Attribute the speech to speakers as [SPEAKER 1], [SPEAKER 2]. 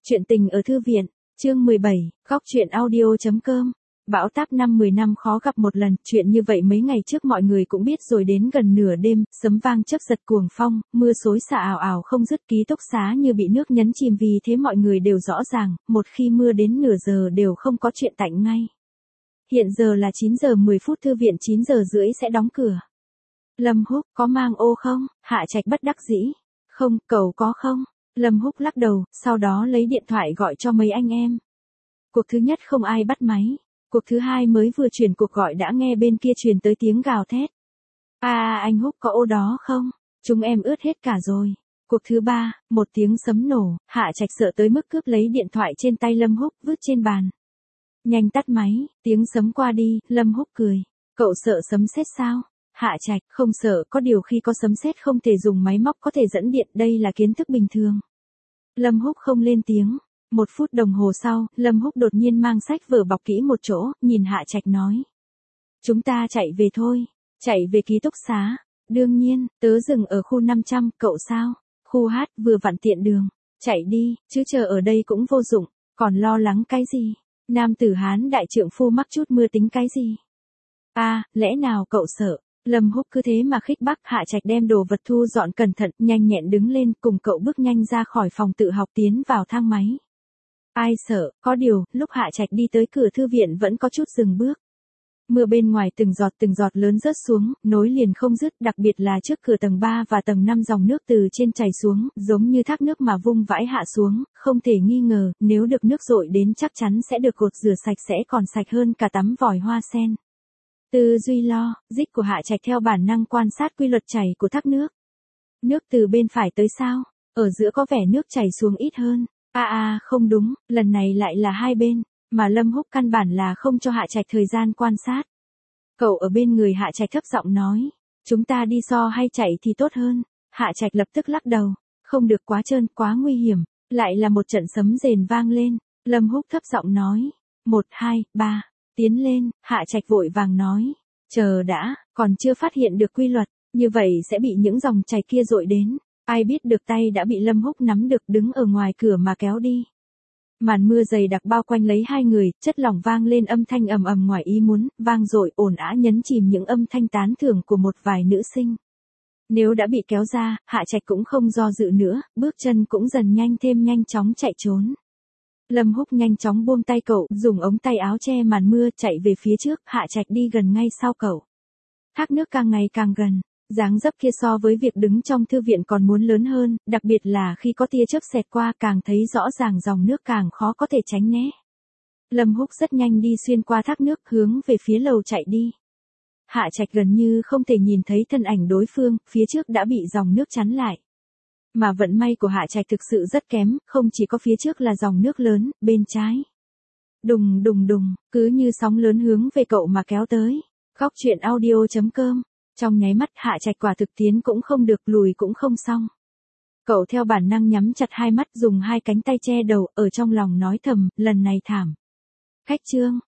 [SPEAKER 1] Chuyện tình ở thư viện, chương 17, góc truyện audio.com. Bão táp 5-10 năm khó gặp một lần, chuyện như vậy mấy ngày trước mọi người cũng biết rồi. Đến gần nửa đêm, sấm vang chớp giật cuồng phong, mưa xối xả ào ào không dứt, ký túc xá như bị nước nhấn chìm. Vì thế mọi người đều rõ ràng, một khi mưa đến nửa giờ đều không có chuyện tạnh ngay. Hiện giờ là 9 giờ 10 phút, thư viện 9 giờ rưỡi sẽ đóng cửa. Lâm Húc, có mang ô không? Hạ Trạch bất đắc dĩ. Không, cậu có không? Lâm Húc lắc đầu, sau đó lấy điện thoại gọi cho mấy anh em. Cuộc thứ nhất không ai bắt máy. Cuộc thứ hai mới vừa chuyển cuộc gọi đã nghe bên kia truyền tới tiếng gào thét. Anh Húc có ô đó không? Chúng em ướt hết cả rồi. Cuộc thứ ba, một tiếng sấm nổ, Hạ Trạch sợ tới mức cướp lấy điện thoại trên tay Lâm Húc vứt trên bàn. Nhanh tắt máy, tiếng sấm qua đi, Lâm Húc cười. Cậu sợ sấm sét sao? Hạ Trạch, không sợ, có điều khi có sấm sét không thể dùng máy móc có thể dẫn điện, đây là kiến thức bình thường. Lâm Húc không lên tiếng. 1 phút đồng hồ sau, Lâm Húc đột nhiên mang sách vở bọc kỹ một chỗ, nhìn Hạ Trạch nói. Chúng ta chạy về thôi. Chạy về ký túc xá. Đương nhiên, tớ dừng ở khu 500, cậu sao? Khu H, vừa vặn tiện đường. Chạy đi, chứ chờ ở đây cũng vô dụng. Còn lo lắng cái gì? Nam tử Hán đại trượng phu mắc chút mưa tính cái gì? Lẽ nào cậu sợ? Lâm Húc cứ thế mà khích bác. Hạ Trạch đem đồ vật thu dọn cẩn thận, nhanh nhẹn đứng lên, cùng cậu bước nhanh ra khỏi phòng tự học tiến vào thang máy. Ai sợ, có điều, lúc Hạ Trạch đi tới cửa thư viện vẫn có chút dừng bước. Mưa bên ngoài từng giọt lớn rớt xuống, nối liền không dứt, đặc biệt là trước cửa tầng 3 và tầng 5 dòng nước từ trên chảy xuống, giống như thác nước mà vung vãi hạ xuống, không thể nghi ngờ, nếu được nước dội đến chắc chắn sẽ được gột rửa sạch sẽ còn sạch hơn cả tắm vòi hoa sen. Tư duy lo, dích của Hạ Trạch theo bản năng quan sát quy luật chảy của thác nước. Nước từ bên phải tới sao? Ở giữa có vẻ nước chảy xuống ít hơn. Không đúng, lần này lại là hai bên, mà Lâm Húc căn bản là không cho Hạ Trạch thời gian quan sát. Cậu ở bên người Hạ Trạch thấp giọng nói, chúng ta đi so hay chạy thì tốt hơn. Hạ Trạch lập tức lắc đầu, không được quá trơn, quá nguy hiểm. Lại là một trận sấm rền vang lên, Lâm Húc thấp giọng nói, 1, 2, 3, tiến lên. Hạ Trạch vội vàng nói, chờ đã, còn chưa phát hiện được quy luật, như vậy sẽ bị những dòng chảy kia dội đến. Ai biết được tay đã bị Lâm Húc nắm được, đứng ở ngoài cửa mà kéo đi. Màn mưa dày đặc bao quanh lấy hai người, chất lỏng vang lên âm thanh ầm ầm ngoài ý muốn, vang dội ồn ào nhấn chìm những âm thanh tán thưởng của một vài nữ sinh. Nếu đã bị kéo ra, Hạ Trạch cũng không do dự nữa, bước chân cũng dần nhanh chóng chạy trốn. Lâm Húc nhanh chóng buông tay cậu, dùng ống tay áo che màn mưa chạy về phía trước. Hạ Trạch đi gần ngay sau cậu. Thác nước càng ngày càng gần. Dáng dấp kia so với việc đứng trong thư viện còn muốn lớn hơn, đặc biệt là khi có tia chớp xẹt qua càng thấy rõ ràng dòng nước càng khó có thể tránh né. Lâm Húc rất nhanh đi xuyên qua thác nước hướng về phía lầu chạy đi. Hạ Trạch gần như không thể nhìn thấy thân ảnh đối phương, phía trước đã bị dòng nước chắn lại. Mà vận may của Hạ Trạch thực sự rất kém, không chỉ có phía trước là dòng nước lớn, bên trái. Đùng, cứ như sóng lớn hướng về cậu mà kéo tới. Góc truyện audio.com. Trong nháy mắt Hạ Trạch quả thực tiến cũng không được, lùi cũng không xong. Cậu theo bản năng nhắm chặt hai mắt, dùng hai cánh tay che đầu, ở trong lòng nói thầm, lần này thảm. Khách trương,